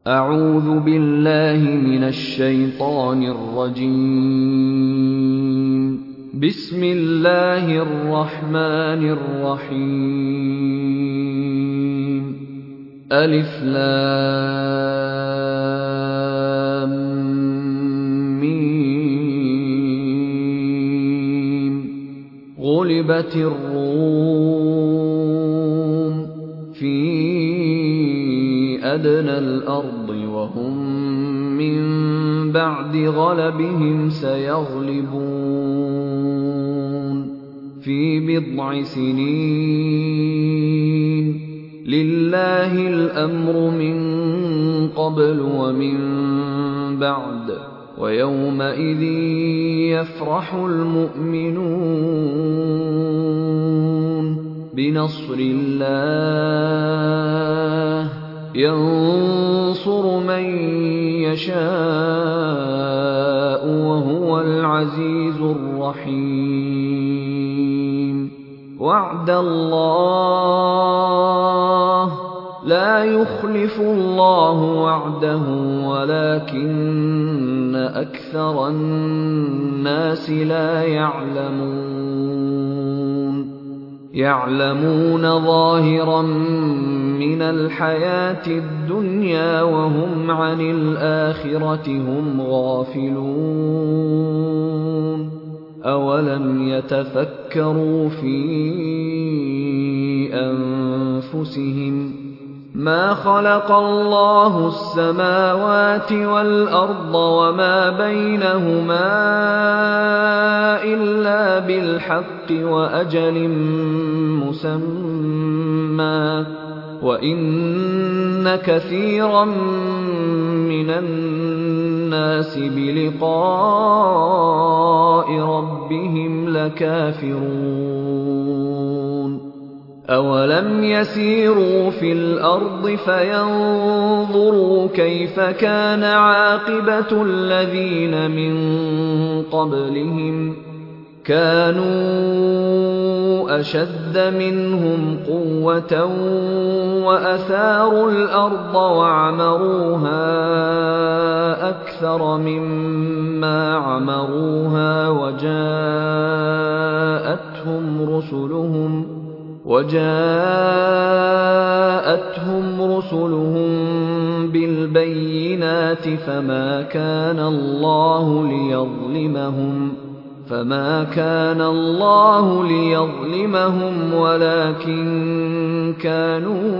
أعوذ بالله من الشيطان الرجيم. بسم الله الرحمن الرحيم. ألف لام ميم. غلبت الروم في أدنى الأرض وهم من بعد غلبهم سيغلبون في بضع سنين. لله الأمر من قبل ومن بعد ويومئذ يفرح المؤمنون بنصر الله ينصر من يشاء وهو العزيز الرحيم. وعد الله لا يخلف الله وعده ولكن أكثر الناس لا يعلمون ظاهرا من الحياة الدنيا وهم عن الآخرة هم غافلون. أولم يتفكروا في أنفسهم ما خلق الله السماوات والأرض وما بينهما إلا بالحق وأجل مسمى وإن كثيرا من الناس بلقاء ربهم لكافرون. أولم يسيروا في الأرض فينظروا كيف كان عاقبة الذين من قبلهم كانوا أشد منهم قوة وأثاروا الأرض وعمروها أكثر مما عمروها وجاءتهم رسلهم بالبينات فما كان الله ليظلمهم ولكن كانوا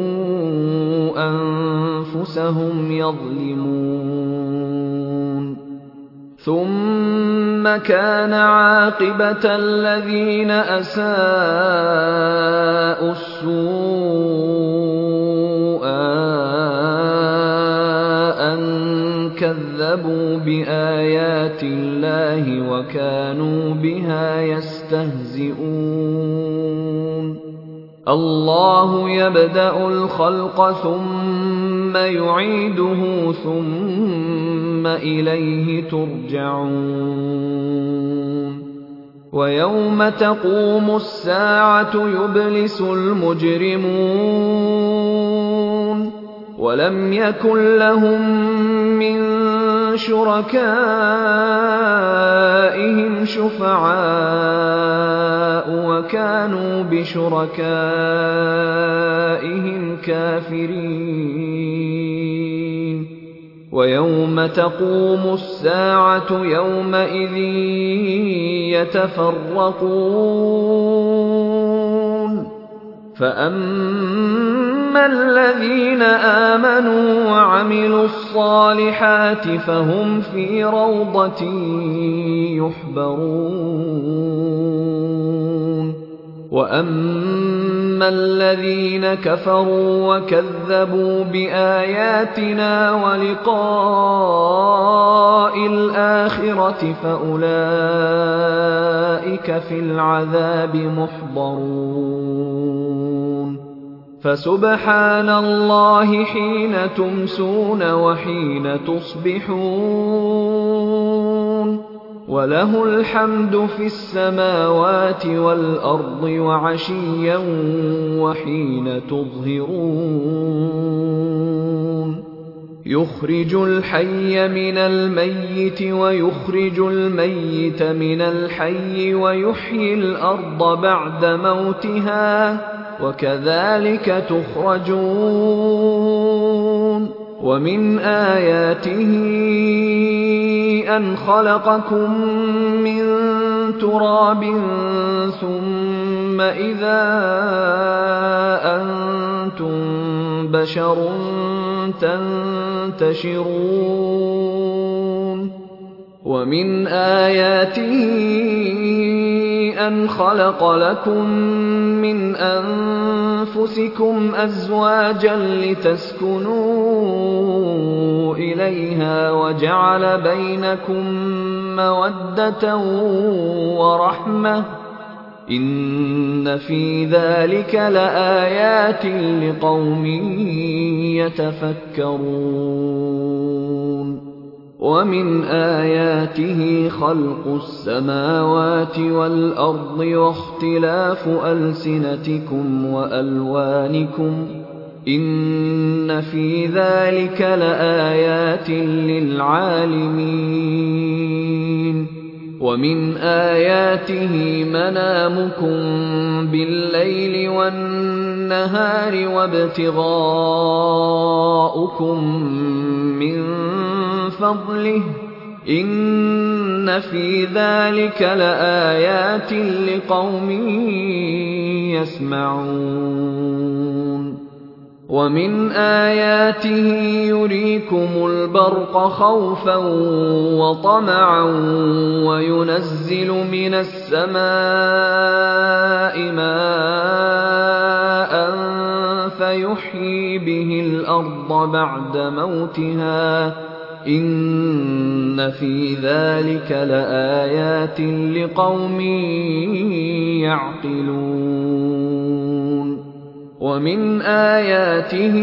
أنفسهم يظلمون. ثم كان عاقبة الذين أساءوا السوء أن كذبوا بآيات الله وكانوا بها يستهزئون. الله يبدأ الخلق ثم يعيده ثم إليه ترجعون. ويوم تقوم الساعة يبلس المجرمون ولم يكن لهم من شركائهم شفعاء وكانوا بشركائهم كافرين. ويوم تقوم الساعة يومئذ يتفرقون فأما الذين آمنوا وعملوا الصالحات فهم في روضة يحبرون. وأما الذين كفروا وكذبوا بآياتنا ولقاء الآخرة فأولئك في العذاب محضرون. فسبحان الله حين تمسون وحين تصبحون وله الحمد في السماوات والأرض وعشيا وحين تظهرون. يخرج الحي من الميت ويخرج الميت من الحي ويحيي الأرض بعد موتها وكذلك تخرجون ومن آياته أن خلقكم من تراب ثم إذا أنتم بشر تنتشرون ومن آياته أن خلق لكم من أنفسكم أزواجا لتسكنوا إليها وجعل بينكم مودة ورحمة إن في ذلك لآيات لقوم يتفكرون ومن آياته خلق السماوات والأرض واختلاف ألسنتكم وألوانكم إن في ذلك لآيات للعالمين ومن آياته منامكم بالليل والنهار وابتغاؤكم من فضله إن في ذلك لآيات لقوم يسمعون ومن آياته يريكم البرق خوفا وطمعا وينزل من السماء ماء فيحيي به الأرض بعد موتها إن في ذلك لآيات لقوم يعقلون ومن آياته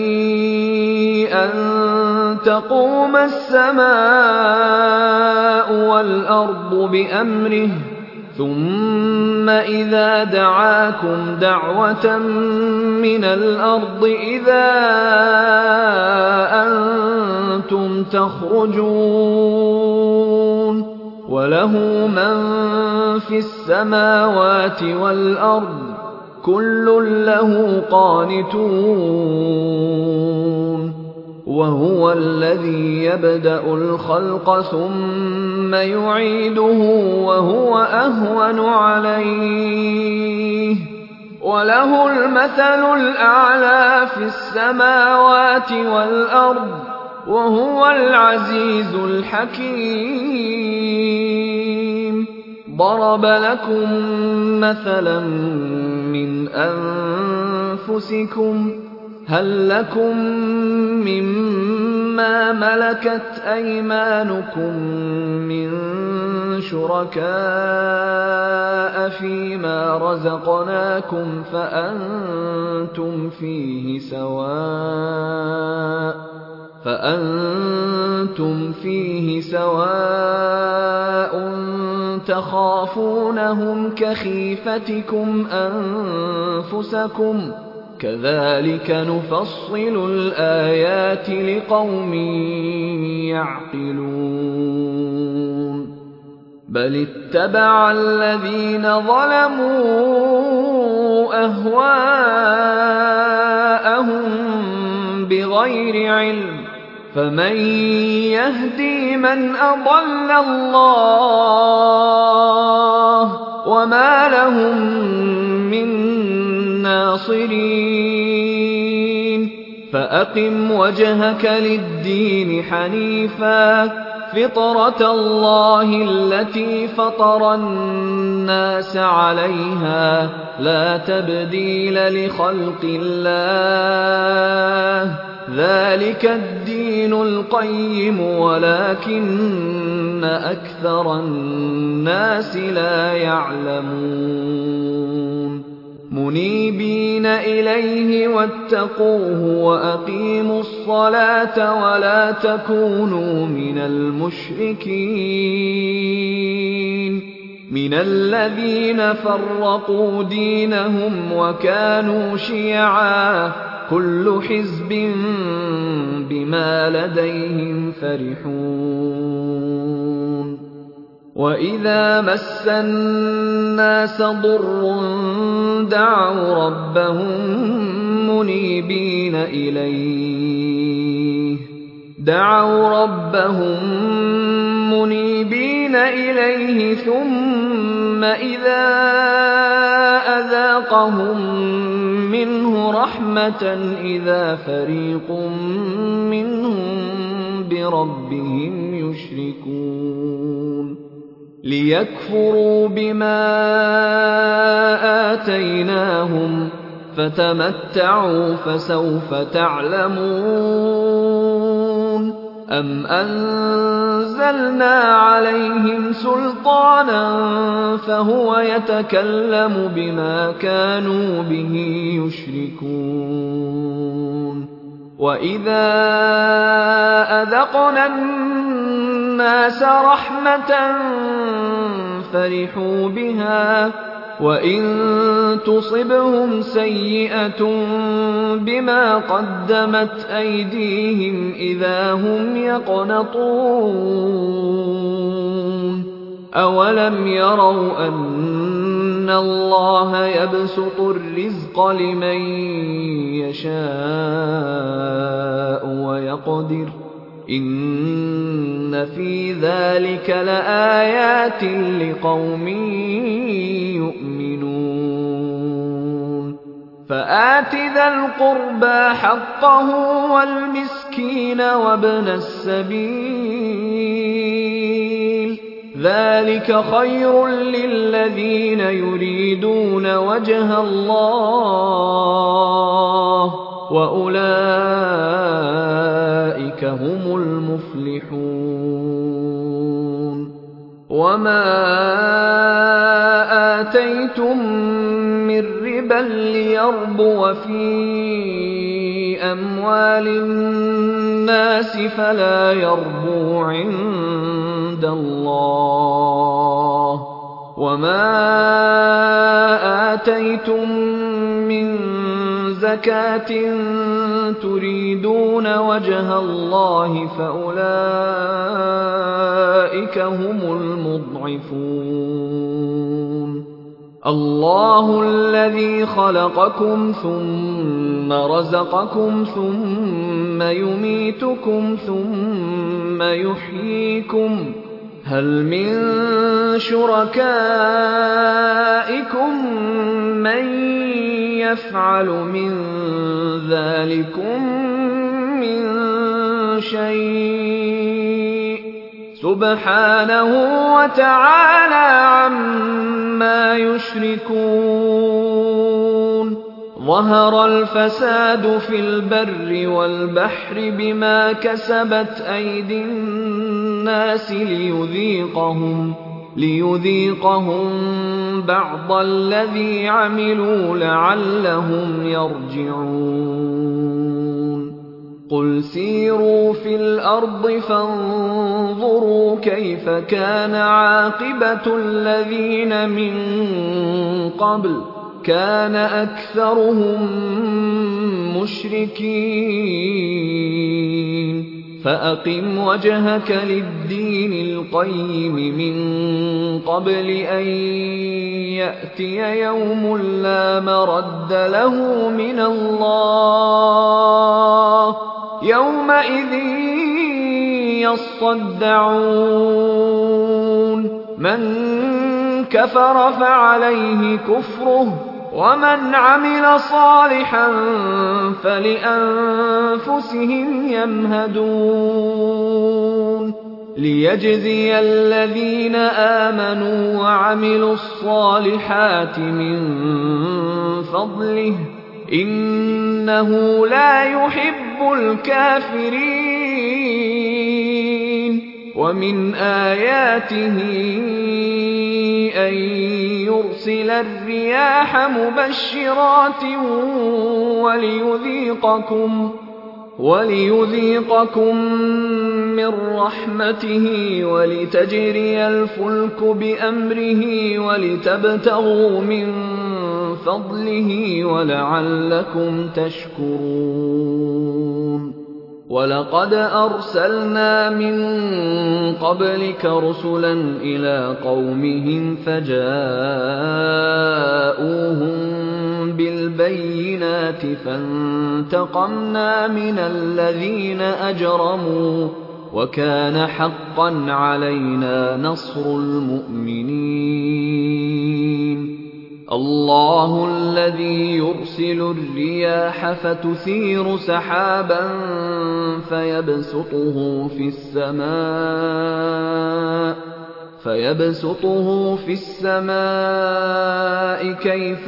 أن تقوم السماء والأرض بأمره ثم إذا دعاكم دعوة من الأرض إذا أنتم تخرجون وله من في السماوات والأرض كل له قانتون وهو الذي يبدأ الخلق ثم يعيده وهو أهون عليه وله المثل الأعلى في السماوات والأرض وهو العزيز الحكيم ضرب لكم مثلا من أنفسكم هل لكم مما ملكت أيمانكم من شركاء فيما رزقناكم فأنتم فيه سواء تخافونهم كخيفتكم أنفسكم كذلك نفصل الآيات لقوم يعقلون بل اتبع الذين ظلموا أهواءهم بغير علم فمن يهدي من أضل الله وما لهم من ناصرين فأقم وجهك للدين حنيفا فطرة الله التي فطر الناس عليها لا تبديل لخلق الله ذلك الدين القيم ولكن أكثر الناس لا يعلمون منيبين إليه واتقوه وأقيموا الصلاة ولا تكونوا من المشركين من الذين فرقوا دينهم وكانوا شيعا كل حزب بما بِمَا لَدَيْهِمْ فَرِحُونَ وَإِذَا مَسَّ النَّاسَ ضُرٌّ دَعَوْا رَبَّهُم مُّنِيبِينَ إِلَيْهِ ثُمَّ إِذَا أَذَاقَهُم مِّنْهُ رَحْمَةً إِذَا فَرِيقٌ مِّنْهُم بِرَبِّهِمْ يُشْرِكُونَ لِيَكْفُرُوا بِمَا آتَيْنَاهُمْ فَتَمَتَّعُوا فَسَوْفَ تَعْلَمُونَ أَمْ أَنزَلْنَا عَلَيْهِمْ سُلْطَانًا فَهُوَ يَتَكَلَّمُ بِمَا كَانُوا بِهِ يُشْرِكُونَ وَإِذَا أَذَقْنَا النَّاسَ رَحْمَةً فَرِحُوا بِهَا وَإِن تُصِبْهُمْ سَيِّئَةٌ بِمَا قَدَّمَتْ أَيْدِيهِمْ إِذَا هُمْ يَقْنَطُونَ أَوَلَمْ يَرَوْا أَنَّ اللَّهَ يَبْسُطُ الرِّزْقَ لِمَن يَشَاءُ وَيَقْدِرُ إِنَّ فِي ذَلِكَ لَآيَاتٍ لِقَوْمٍ يُؤْمِنُونَ فَآتِ ذَا الْقُرْبَىٰ حَقَّهُ وَالْمِسْكِينَ وَابْنَ السَّبِيلِ ذَلِكَ خَيْرٌ لِّلَّذِينَ يُرِيدُونَ وَجْهَ اللَّهِ وَأُولَٰئِكَ هُمُ الْمُفْلِحُونَ وَمَا آتَيْتُم مِّن رِّبًا لِّيَرْبُوَ فِي أَمْوَالِ النَّاسِ فَلَا يَرْبُو عِندَ اللَّهِ وَمَا آتَيْتُم مِّن زَكَاةٍ تُرِيدُونَ وَجْهَ اللَّهِ فَأُولَٰئِكَ هُمُ الْمُضْعِفُونَ اللَّهُ الَّذِي خَلَقَكُمْ ثُمَّ رَزَقَكُمْ ثُمَّ يُمِيتُكُمْ ثُمَّ يُحْيِيكُمْ هَلْ مِن شُرَكَائِكُم مَّن يَفْعَلُ مِن ذَٰلِكُم مِّن شَيْءٍ سُبْحَانَهُ وَتَعَالَىٰ عَمَّا يُشْرِكُونَ ظَهَرَ الْفَسَادُ فِي الْبَرِّ وَالْبَحْرِ بِمَا كَسَبَتْ أَيْدِي النَّاسِ لِيُذِيقَهُم بَعْضَ الَّذِي عَمِلُوا لَعَلَّهُمْ يَرْجِعُونَ قُلْ سِيرُوا فِي الْأَرْضِ فَانظُرُوا كَيْفَ كَانَ عَاقِبَةُ الَّذِينَ مِن قَبْلُ كَانَ أَكْثَرُهُم مُّشْرِكِينَ فَأَقِمْ وَجْهَكَ لِلدِّينِ الْقَيِّمِ مِن قَبْلِ أَن يَأْتِيَ يَوْمٌ لَّا مَرَدَّ لَهُ مِنَ اللَّهِ يَوْمَئِذٍ يَصَّدَّعُونَ مَن كَفَرَ فَعَلَيْهِ كُفْرُهُ وَمَنْ عَمِلَ صَالِحًا فَلِأَنفُسِهِمْ يَمْهَدُونَ لِيَجْزِيَ الَّذِينَ آمَنُوا وَعَمِلُوا الصَّالِحَاتِ مِن فَضْلِهِ إِنَّهُ لَا يُحِبُّ الْكَافِرِينَ وَمِنْ آيَاتِهِ أَن يُرْسِلَ الرِّيَاحَ مُبَشِّرَاتٍ وَلِيُذِيقَكُم مِّن رَّحْمَتِهِ وَلِتَجْرِيَ الْفُلْكُ بِأَمْرِهِ وَلِتَبْتَغُوا مِن فَضْلِهِ وَلَعَلَّكُمْ تَشْكُرُونَ وَلَقَدْ أَرْسَلْنَا مِن قَبْلِكَ رُسُلًا إِلَىٰ قَوْمِهِمْ فَجَاءُوهُم بِالْبَيِّنَاتِ فَانتَقَمْنَا مِنَ الَّذِينَ أَجْرَمُوا ۖ وَكَانَ حَقًّا عَلَيْنَا نَصْرُ الْمُؤْمِنِينَ اللَّهُ الَّذِي يُرْسِلُ الرِّيَاحَ فَتُثِيرُ سَحَابًا فَيَبْسُطُهُ فِي السَّمَاءِ كَيْفَ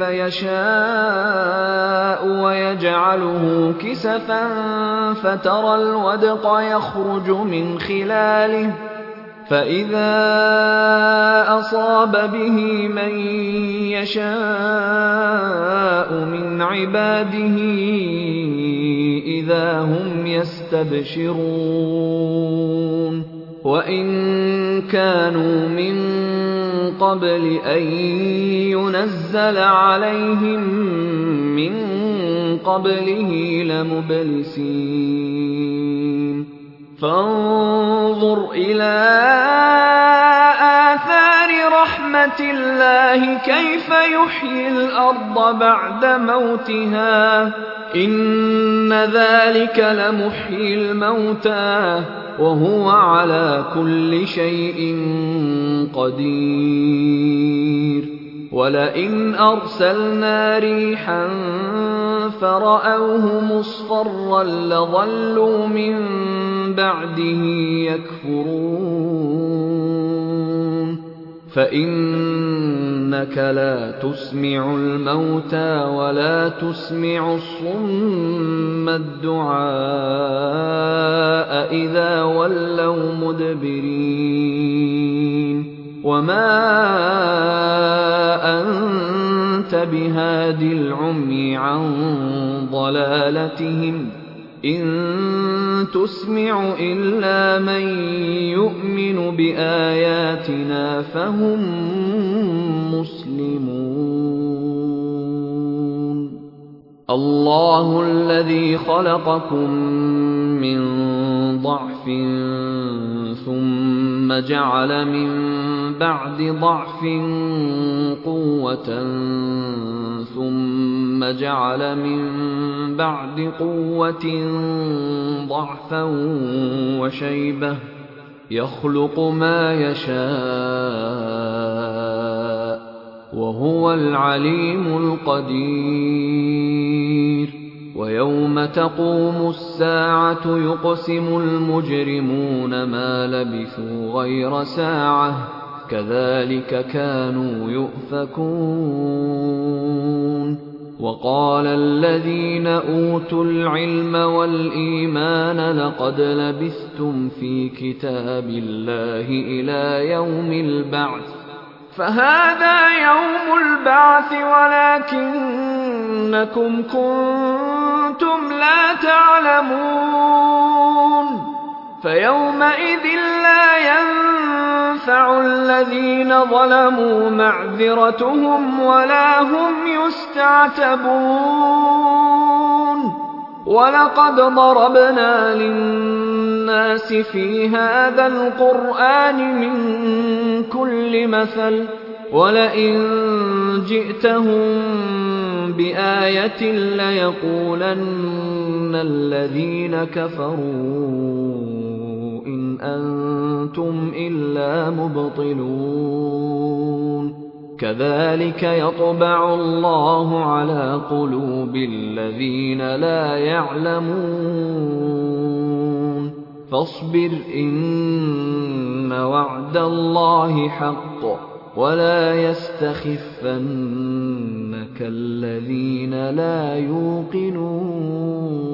يَشَاءُ وَيَجْعَلُهُ كِسَفًا فَتَرَى الْوَدْقَ يَخْرُجُ مِنْ خِلَالِهِ فَإِذَا أَصَابَ بِهِ مَن يَشَاءُ مِنْ عِبَادِهِ إِذَا هُمْ يَسْتَبْشِرُونَ وَإِن كَانُوا مِن قَبْلِ أَن يُنَزَّلَ عَلَيْهِم مِّن قَبْلِهِ لَمُبْلِسِينَ فانظُرْ إِلَىٰ آثَارِ رَحْمَةِ اللَّهِ كَيْفَ يُحْيِي الْأَرْضَ بَعْدَ مَوْتِهَا ۚ إِنَّ ذَٰلِكَ لَمُحْيِي الْمَوْتَىٰ ۖ وَهُوَ عَلَىٰ كُلِّ شَيْءٍ قَدِيرٌ وَلَئِنْ أَرْسَلْنَا رِيحًا فَرَأَوْهُ مُصْفَرًّا لَّظَلُّوا مِن بَعْدِهِ يَكْفُرُونَ فَإِنَّكَ لَا تُسْمِعُ الْمَوْتَىٰ وَلَا تُسْمِعُ الصُّمَّ الدُّعَاءَ إِذَا وَلَّوْا مُدْبِرِينَ وَمَا أَنتَ بِهَادِ الْعُمْيِ عَن ضَلَالَتِهِمْ ۖ إِن تُسْمِعُ إِلَّا مَن يُؤْمِنُ بِآيَاتِنَا فَهُم مُّسْلِمُونَ اللَّهُ الَّذِي خَلَقَكُم مِّن ضَعْفٍ ثُمَّ جَعَلَ مِن بَعْدِ ضَعْفٍ قُوَّةً ثُمَّ جَعَلَ مِن بَعْدِ قُوَّةٍ ضَعْفًا وَشَيْبَةً ۚ يَخْلُقُ مَا يَشَاءُ ۖ وَهُوَ الْعَلِيمُ الْقَدِيرُ وَيَوْمَ تَقُومُ السَّاعَةُ يُقْسِمُ الْمُجْرِمُونَ مَا لَبِثُوا غَيْرَ سَاعَةٍ ۚ كَذَٰلِكَ كَانُوا يُؤْفَكُونَ وَقَالَ الَّذِينَ أُوتُوا الْعِلْمَ وَالْإِيمَانَ لَقَدْ لَبِثْتُمْ فِي كِتَابِ اللَّهِ إِلَىٰ يَوْمِ الْبَعْثِ ۖ فَهَٰذَا يَوْمُ الْبَعْثِ وَلَٰكِنَّكُمْ كُنتُمْ لَا تَعْلَمُونَ فَيَوْمَئِذٍ لَّا يَنفَعُ الَّذِينَ ظَلَمُوا مَعْذِرَتُهُمْ وَلَا هُمْ يُسْتَعْتَبُونَ وَلَقَدْ ضَرَبْنَا لِلنَّاسِ فِي هَٰذَا الْقُرْآنِ مِن كُلِّ مَثَلٍ ۚ وَلَئِن جِئْتَهُم بِآيَةٍ لَّيَقُولَنَّ الَّذِينَ كَفَرُوا إِنْ أَنتُمْ إِلَّا مُبْطِلُونَ كَذَٰلِكَ يَطْبَعُ اللَّهُ عَلَىٰ قُلُوبِ الَّذِينَ لَا يَعْلَمُونَ فَاصْبِرْ إِنَّ وَعْدَ اللَّهِ حَقٌّ وَلَا يَسْتَخِفَّنَّكَ الَّذِينَ لَا يُوقِنُونَ